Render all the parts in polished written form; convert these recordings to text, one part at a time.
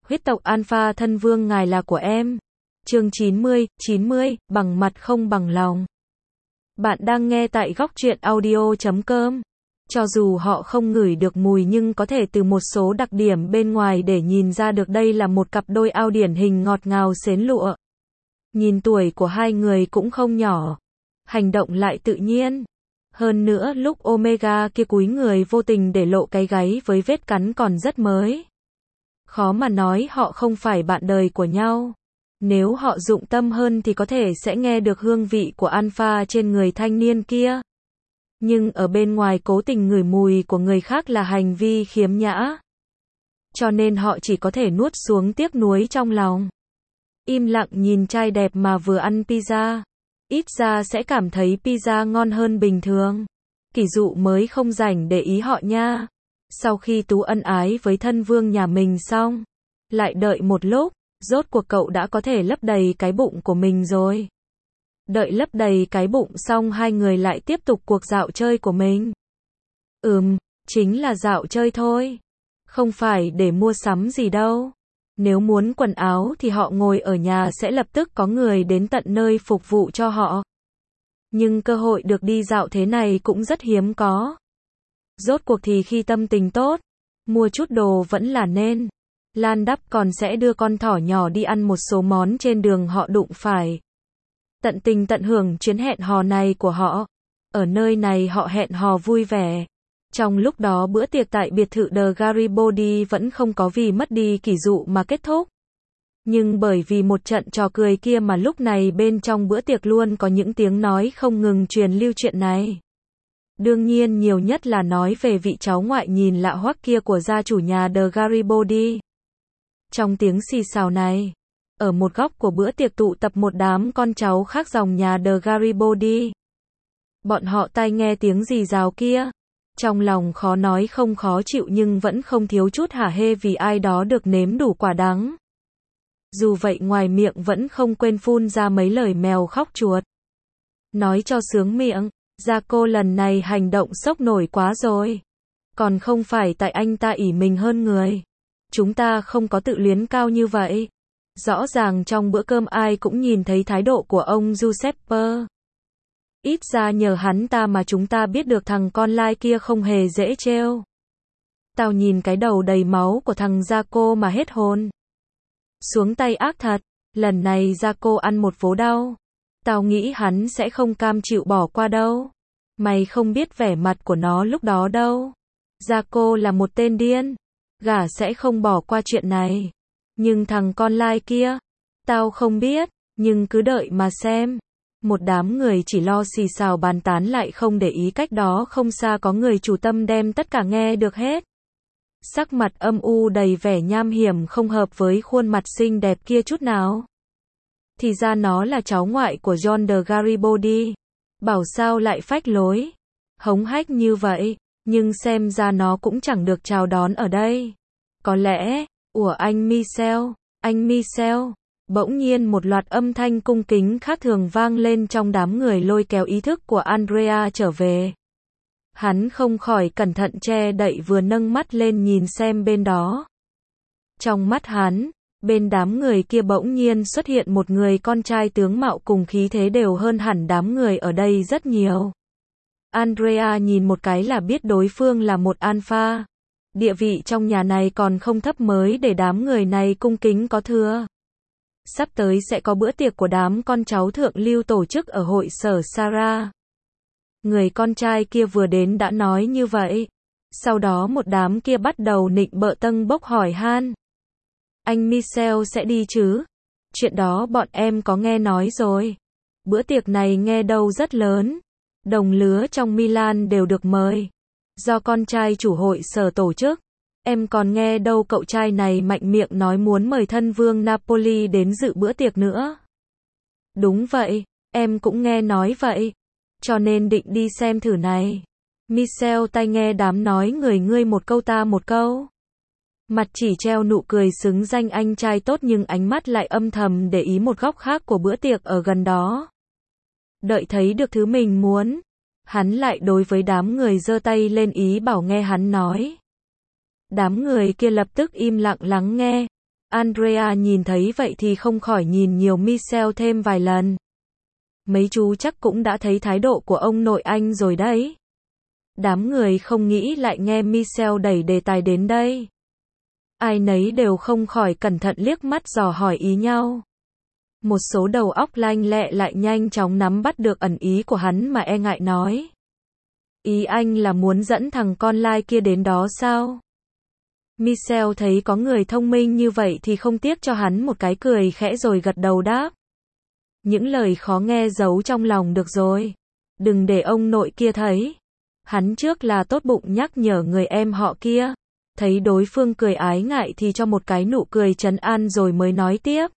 Huyết tộc Alpha thân vương ngài là của em. Chương 90, bằng mặt không bằng lòng. Bạn đang nghe tại góc truyện audio.com. Cho dù họ không ngửi được mùi nhưng có thể từ một số đặc điểm bên ngoài để nhìn ra được đây là một cặp đôi ao điển hình ngọt ngào xến lụa. Nhìn tuổi của hai người cũng không nhỏ. Hành động lại tự nhiên. Hơn nữa lúc Omega kia cúi người vô tình để lộ cái gáy với vết cắn còn rất mới. Khó mà nói họ không phải bạn đời của nhau. Nếu họ dụng tâm hơn thì có thể sẽ nghe được hương vị của Alpha trên người thanh niên kia. Nhưng ở bên ngoài cố tình ngửi mùi của người khác là hành vi khiếm nhã. Cho nên họ chỉ có thể nuốt xuống tiếc nuối trong lòng. Im lặng nhìn trai đẹp mà vừa ăn pizza. Ít ra sẽ cảm thấy pizza ngon hơn bình thường. Kỷ dụ mới không rảnh để ý họ nha. Sau khi Tú ân ái với thân vương nhà mình xong, lại đợi một lúc, rốt cuộc cậu đã có thể lấp đầy cái bụng của mình rồi. Đợi lấp đầy cái bụng xong hai người lại tiếp tục cuộc dạo chơi của mình. Chính là dạo chơi thôi. Không phải để mua sắm gì đâu. Nếu muốn quần áo thì họ ngồi ở nhà sẽ lập tức có người đến tận nơi phục vụ cho họ. Nhưng cơ hội được đi dạo thế này cũng rất hiếm có. Rốt cuộc thì khi tâm tình tốt, mua chút đồ vẫn là nên. Lan Đắp còn sẽ đưa con thỏ nhỏ đi ăn một số món trên đường họ đụng phải. Tận tình tận hưởng chuyến hẹn hò này của họ. Ở nơi này họ hẹn hò vui vẻ. Trong lúc đó bữa tiệc tại biệt thự The Garibaldi vẫn không có vì mất đi kỷ dụ mà kết thúc. Nhưng bởi vì một trận trò cười kia mà lúc này bên trong bữa tiệc luôn có những tiếng nói không ngừng truyền lưu chuyện này. Đương nhiên nhiều nhất là nói về vị cháu ngoại nhìn lạ hoắc kia của gia chủ nhà The Garibaldi. Trong tiếng xì xào này, ở một góc của bữa tiệc tụ tập một đám con cháu khác dòng nhà The Garibaldi. Bọn họ tai nghe tiếng rì rào kia. Trong lòng khó nói không khó chịu nhưng vẫn không thiếu chút hả hê vì ai đó được nếm đủ quả đắng. Dù vậy ngoài miệng vẫn không quên phun ra mấy lời mèo khóc chuột. Nói cho sướng miệng, Jaco lần này hành động sốc nổi quá rồi. Còn không phải tại anh ta ỷ mình hơn người. Chúng ta không có tự luyến cao như vậy. Rõ ràng trong bữa cơm ai cũng nhìn thấy thái độ của ông Giuseppe. Ít ra nhờ hắn ta mà chúng ta biết được thằng con lai kia không hề dễ trêu. Tao nhìn cái đầu đầy máu của thằng Jaco mà hết hồn. Xuống tay ác thật, lần này Jaco ăn một vố đau. Tao nghĩ hắn sẽ không cam chịu bỏ qua đâu. Mày không biết vẻ mặt của nó lúc đó đâu. Jaco là một tên điên. Gả sẽ không bỏ qua chuyện này. Nhưng thằng con lai kia, tao không biết, nhưng cứ đợi mà xem. Một đám người chỉ lo xì xào bàn tán lại không để ý cách đó không xa có người chủ tâm đem tất cả nghe được hết. Sắc mặt âm u đầy vẻ nham hiểm không hợp với khuôn mặt xinh đẹp kia chút nào. Thì ra nó là cháu ngoại của John de Garibaldi. Bảo sao lại phách lối, hống hách như vậy, nhưng xem ra nó cũng chẳng được chào đón ở đây. Có lẽ, anh Michel. Bỗng nhiên một loạt âm thanh cung kính khác thường vang lên trong đám người lôi kéo ý thức của Andrea trở về. Hắn không khỏi cẩn thận che đậy vừa nâng mắt lên nhìn xem bên đó. Trong mắt hắn, bên đám người kia bỗng nhiên xuất hiện một người con trai tướng mạo cùng khí thế đều hơn hẳn đám người ở đây rất nhiều. Andrea nhìn một cái là biết đối phương là một alpha. Địa vị trong nhà này còn không thấp mới để đám người này cung kính có thừa. Sắp tới sẽ có bữa tiệc của đám con cháu thượng lưu tổ chức ở hội sở Sarah. Người con trai kia vừa đến đã nói như vậy. Sau đó một đám kia bắt đầu nịnh bợ tâng bốc hỏi han. Anh Michel sẽ đi chứ? Chuyện đó bọn em có nghe nói rồi. Bữa tiệc này nghe đâu rất lớn. Đồng lứa trong Milan đều được mời. Do con trai chủ hội sở tổ chức. Em còn nghe đâu cậu trai này mạnh miệng nói muốn mời thân vương Napoli đến dự bữa tiệc nữa. Đúng vậy, em cũng nghe nói vậy. Cho nên định đi xem thử này. Michel tai nghe đám nói người ngươi một câu ta một câu. Mặt chỉ treo nụ cười xứng danh anh trai tốt nhưng ánh mắt lại âm thầm để ý một góc khác của bữa tiệc ở gần đó. Đợi thấy được thứ mình muốn, hắn lại đối với đám người giơ tay lên ý bảo nghe hắn nói. Đám người kia lập tức im lặng lắng nghe. Andrea nhìn thấy vậy thì không khỏi nhìn nhiều Michelle thêm vài lần. Mấy chú chắc cũng đã thấy thái độ của ông nội anh rồi đấy. Đám người không nghĩ lại nghe Michelle đẩy đề tài đến đây. Ai nấy đều không khỏi cẩn thận liếc mắt dò hỏi ý nhau. Một số đầu óc lanh lẹ lại nhanh chóng nắm bắt được ẩn ý của hắn mà e ngại nói. Ý anh là muốn dẫn thằng con lai kia đến đó sao? Michelle thấy có người thông minh như vậy thì không tiếc cho hắn một cái cười khẽ rồi gật đầu đáp. Những lời khó nghe giấu trong lòng được rồi. Đừng để ông nội kia thấy. Hắn trước là tốt bụng nhắc nhở người em họ kia. Thấy đối phương cười ái ngại thì cho một cái nụ cười trấn an rồi mới nói tiếp.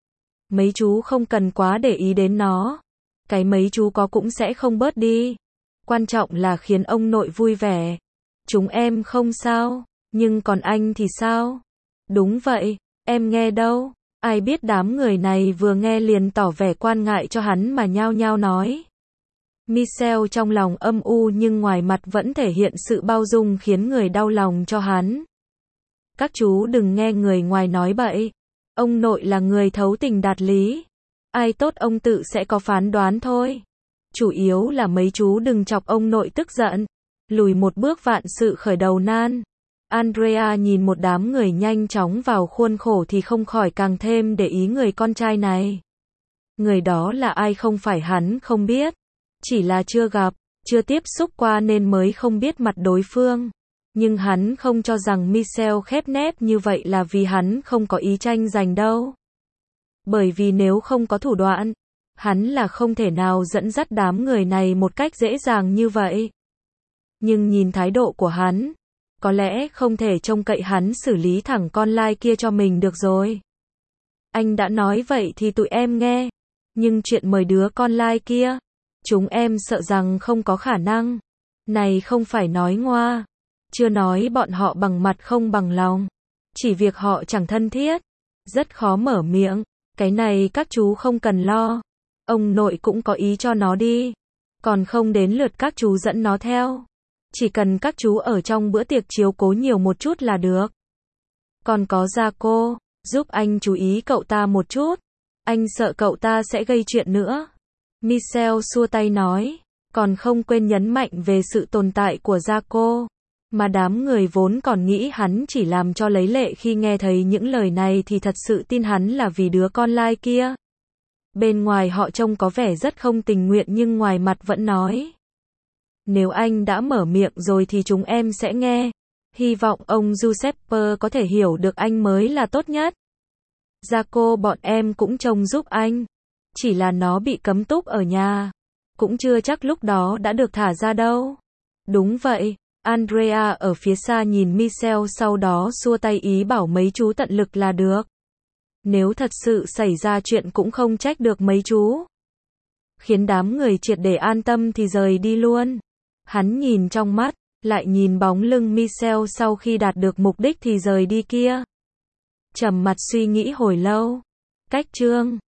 Mấy chú không cần quá để ý đến nó. Cái mấy chú có cũng sẽ không bớt đi. Quan trọng là khiến ông nội vui vẻ. Chúng em không sao, nhưng còn anh thì sao? Đúng vậy, em nghe đâu. Ai biết đám người này vừa nghe liền tỏ vẻ quan ngại cho hắn mà nhao nhao nói. Michelle trong lòng âm u nhưng ngoài mặt vẫn thể hiện sự bao dung khiến người đau lòng cho hắn. Các chú đừng nghe người ngoài nói bậy. Ông nội là người thấu tình đạt lý. Ai tốt ông tự sẽ có phán đoán thôi. Chủ yếu là mấy chú đừng chọc ông nội tức giận. Lùi một bước vạn sự khởi đầu nan. Andrea nhìn một đám người nhanh chóng vào khuôn khổ thì không khỏi càng thêm để ý người con trai này. Người đó là ai không phải hắn không biết. Chỉ là chưa gặp, chưa tiếp xúc qua nên mới không biết mặt đối phương. Nhưng hắn không cho rằng Michelle khép nép như vậy là vì hắn không có ý tranh giành đâu. Bởi vì nếu không có thủ đoạn, hắn là không thể nào dẫn dắt đám người này một cách dễ dàng như vậy. Nhưng nhìn thái độ của hắn, có lẽ không thể trông cậy hắn xử lý thẳng con lai kia cho mình được rồi. Anh đã nói vậy thì tụi em nghe. Nhưng chuyện mời đứa con lai kia, chúng em sợ rằng không có khả năng. Này không phải nói ngoa. Chưa nói bọn họ bằng mặt không bằng lòng. Chỉ việc họ chẳng thân thiết. Rất khó mở miệng. Cái này các chú không cần lo. Ông nội cũng có ý cho nó đi. Còn không đến lượt các chú dẫn nó theo. Chỉ cần các chú ở trong bữa tiệc chiếu cố nhiều một chút là được. Còn có Jaco, giúp anh chú ý cậu ta một chút. Anh sợ cậu ta sẽ gây chuyện nữa. Michelle xua tay nói. Còn không quên nhấn mạnh về sự tồn tại của Jaco. Mà đám người vốn còn nghĩ hắn chỉ làm cho lấy lệ khi nghe thấy những lời này thì thật sự tin hắn là vì đứa con lai kia. Bên ngoài họ trông có vẻ rất không tình nguyện nhưng ngoài mặt vẫn nói. Nếu anh đã mở miệng rồi thì chúng em sẽ nghe. Hy vọng ông Giuseppe có thể hiểu được anh mới là tốt nhất. Jaco bọn em cũng trông giúp anh. Chỉ là nó bị cấm túc ở nhà. Cũng chưa chắc lúc đó đã được thả ra đâu. Đúng vậy. Andrea ở phía xa nhìn Michelle sau đó xua tay ý bảo mấy chú tận lực là được. Nếu thật sự xảy ra chuyện cũng không trách được mấy chú. Khiến đám người triệt để an tâm thì rời đi luôn. Hắn nhìn trong mắt, lại nhìn bóng lưng Michelle sau khi đạt được mục đích thì rời đi kia. Trầm mặt suy nghĩ hồi lâu. Cách chương